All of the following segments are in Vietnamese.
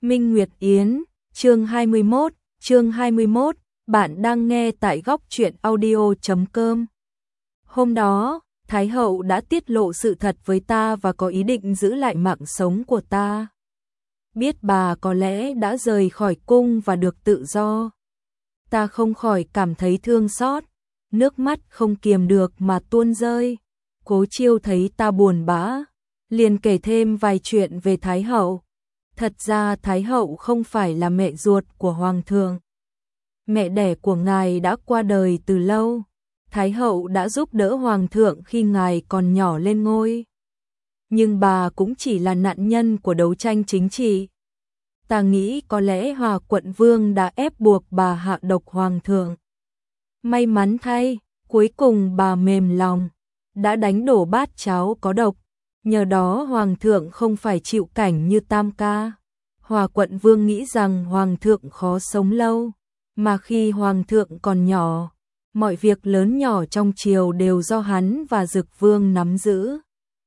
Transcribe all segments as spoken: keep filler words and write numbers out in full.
Minh Nguyệt Yến, chương hai mươi mốt, chương hai mươi mốt, bạn đang nghe tại góc truyện audio chấm com. Hôm đó, Thái hậu đã tiết lộ sự thật với ta và có ý định giữ lại mạng sống của ta. Biết bà có lẽ đã rời khỏi cung và được tự do. Ta không khỏi cảm thấy thương xót, nước mắt không kiềm được mà tuôn rơi. Cố Chiêu thấy ta buồn bã, liền kể thêm vài chuyện về Thái hậu. Thật ra Thái hậu không phải là mẹ ruột của Hoàng thượng. Mẹ đẻ của ngài đã qua đời từ lâu. Thái hậu đã giúp đỡ Hoàng thượng khi ngài còn nhỏ lên ngôi. Nhưng bà cũng chỉ là nạn nhân của đấu tranh chính trị. Ta nghĩ có lẽ Hòa quận vương đã ép buộc bà hạ độc Hoàng thượng. May mắn thay, cuối cùng bà mềm lòng, đã đánh đổ bát cháo có độc. Nhờ đó Hoàng thượng không phải chịu cảnh như Tam Ca. Hòa quận vương nghĩ rằng Hoàng thượng khó sống lâu, mà khi Hoàng thượng còn nhỏ, mọi việc lớn nhỏ trong triều đều do hắn và Dực Vương nắm giữ.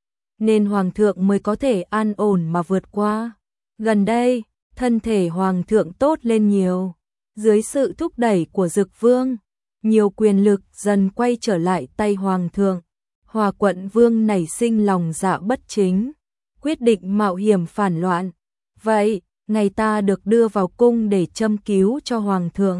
Nên Hoàng thượng mới có thể an ổn mà vượt qua. Gần đây, thân thể Hoàng thượng tốt lên nhiều. Dưới sự thúc đẩy của Dực Vương, nhiều quyền lực dần quay trở lại tay Hoàng thượng. Hòa quận vương nảy sinh lòng dạ bất chính, quyết định mạo hiểm phản loạn. Vậy, ngày ta được đưa vào cung để châm cứu cho Hoàng thượng.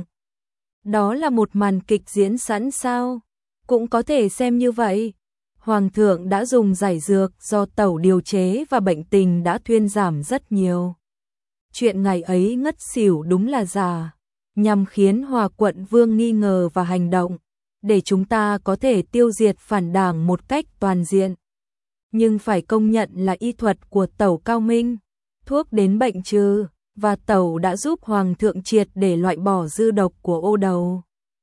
Đó là một màn kịch diễn sẵn sao? Cũng có thể xem như vậy. Hoàng thượng đã dùng giải dược do tẩu điều chế và bệnh tình đã thuyên giảm rất nhiều. Chuyện ngày ấy ngất xỉu đúng là giả, nhằm khiến Hòa quận vương nghi ngờ và hành động, để chúng ta có thể tiêu diệt phản đảng một cách toàn diện. Nhưng phải công nhận là y thuật của tẩu cao minh, thuốc đến bệnh trừ, và tẩu đã giúp Hoàng thượng triệt để loại bỏ dư độc của ô đầu.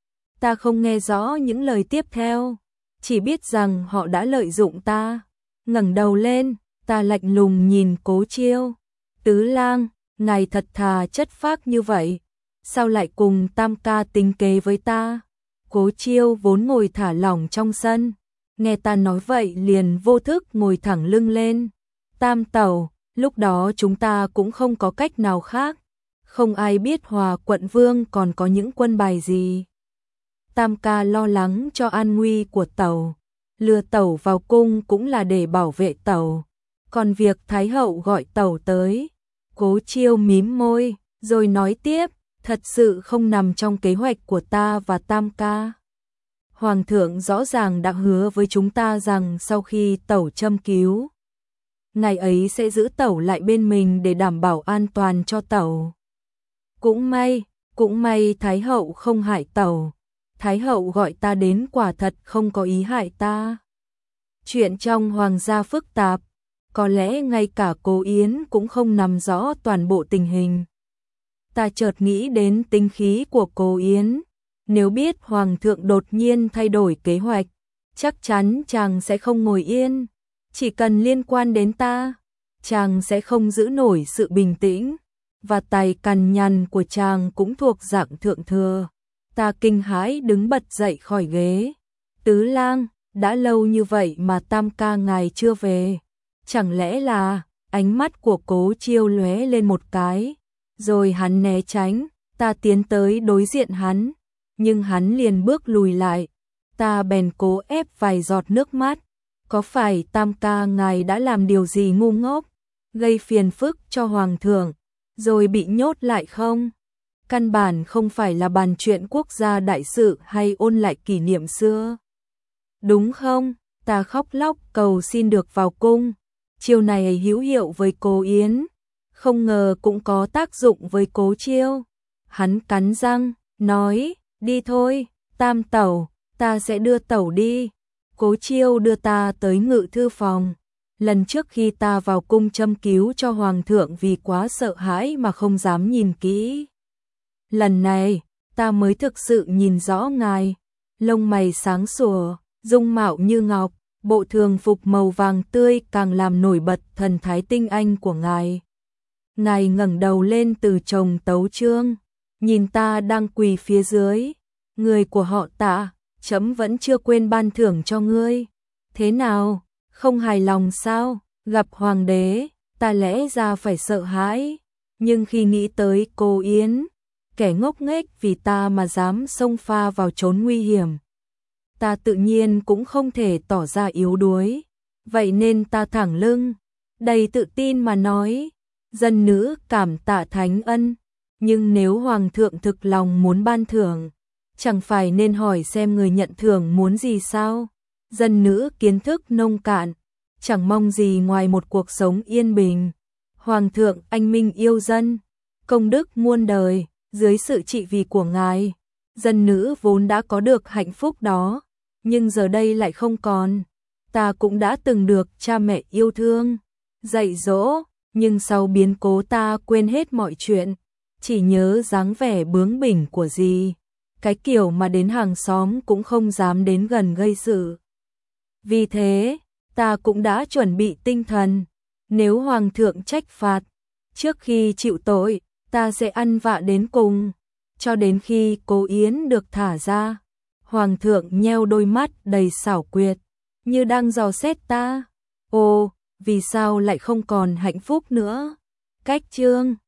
Ta không nghe rõ những lời tiếp theo, chỉ biết rằng họ đã lợi dụng ta. Ngẩng đầu lên, ta lạnh lùng nhìn Cố Chiêu. Tứ lang, ngài thật thà chất phác như vậy, sao lại cùng Tam Ca tính kế với ta? Cố Chiêu vốn ngồi thả lỏng trong sân, nghe ta nói vậy liền vô thức ngồi thẳng lưng lên. Tam tẩu, lúc đó chúng ta cũng không có cách nào khác, không ai biết Hòa quận vương còn có những quân bài gì. Tam Ca lo lắng cho an nguy của tẩu, lừa tẩu vào cung cũng là để bảo vệ tẩu. Còn việc Thái hậu gọi tẩu tới, Cố Chiêu mím môi, rồi nói tiếp, thật sự không nằm trong kế hoạch của ta và Tam Ca. Hoàng thượng rõ ràng đã hứa với chúng ta rằng sau khi tẩu châm cứu, ngày ấy sẽ giữ tẩu lại bên mình để đảm bảo an toàn cho tẩu. Cũng may, cũng may Thái hậu không hại tẩu. Thái hậu gọi ta đến quả thật không có ý hại ta. Chuyện trong hoàng gia phức tạp, có lẽ ngay cả Cố Yến cũng không nắm rõ toàn bộ tình hình. Ta chợt nghĩ đến tính khí của Cố Yến, nếu biết Hoàng thượng đột nhiên thay đổi kế hoạch, chắc chắn chàng sẽ không ngồi yên. Chỉ cần liên quan đến ta, chàng sẽ không giữ nổi sự bình tĩnh, và tài cằn nhằn của chàng cũng thuộc dạng thượng thừa. Ta kinh hãi đứng bật dậy khỏi ghế. Tứ lang, đã lâu như vậy mà Tam Ca ngài chưa về. Chẳng lẽ là... Ánh mắt của Cố Chiêu lóe lên một cái, rồi hắn né tránh. Ta tiến tới đối diện hắn, nhưng hắn liền bước lùi lại. Ta bèn cố ép vài giọt nước mắt. Có phải Tam Ca ngài đã làm điều gì ngu ngốc, gây phiền phức cho Hoàng thượng, rồi bị nhốt lại không? Căn bản không phải là bàn chuyện quốc gia đại sự hay ôn lại kỷ niệm xưa. Đúng không? Ta khóc lóc cầu xin được vào cung. Chiêu này hữu hiệu với Cố Yến, không ngờ cũng có tác dụng với Cố Chiêu. Hắn cắn răng, nói, đi thôi, Tam tẩu, ta sẽ đưa tẩu đi. Cố Chiêu đưa ta tới ngự thư phòng. Lần trước khi ta vào cung châm cứu cho Hoàng thượng vì quá sợ hãi mà không dám nhìn kỹ. Lần này, ta mới thực sự nhìn rõ ngài. Lông mày sáng sủa, dung mạo như ngọc, bộ thường phục màu vàng tươi càng làm nổi bật thần thái tinh anh của ngài. Ngài ngẩng đầu lên từ chồng tấu chương, nhìn ta đang quỳ phía dưới. Người của họ Tạ, chấm vẫn chưa quên ban thưởng cho ngươi. Thế nào, không hài lòng sao? Gặp hoàng đế, ta lẽ ra phải sợ hãi, Nhưng khi nghĩ tới cô Yến, kẻ ngốc nghếch vì ta mà dám xông pha vào chốn nguy hiểm, ta tự nhiên cũng không thể tỏ ra yếu đuối. Vậy nên ta thẳng lưng, đầy tự tin mà nói, dân nữ cảm tạ thánh ân, nhưng nếu hoàng thượng thực lòng muốn ban thưởng, chẳng phải nên hỏi xem người nhận thưởng muốn gì sao? Dân nữ kiến thức nông cạn, chẳng mong gì ngoài một cuộc sống yên bình. Hoàng thượng anh minh yêu dân, công đức muôn đời, dưới sự trị vì của ngài, dân nữ vốn đã có được hạnh phúc đó, nhưng giờ đây lại không còn. Ta cũng đã từng được cha mẹ yêu thương, dạy dỗ, nhưng sau biến cố ta quên hết mọi chuyện, chỉ nhớ dáng vẻ bướng bỉnh của dì, cái kiểu mà đến hàng xóm cũng không dám đến gần gây sự. Vì thế, ta cũng đã chuẩn bị tinh thần, nếu hoàng thượng trách phạt, trước khi chịu tội, ta sẽ ăn vạ đến cùng, cho đến khi cô Yến được thả ra. Hoàng thượng nheo đôi mắt đầy xảo quyệt, như đang dò xét ta. Ồ, vì sao lại không còn hạnh phúc nữa? Cách chương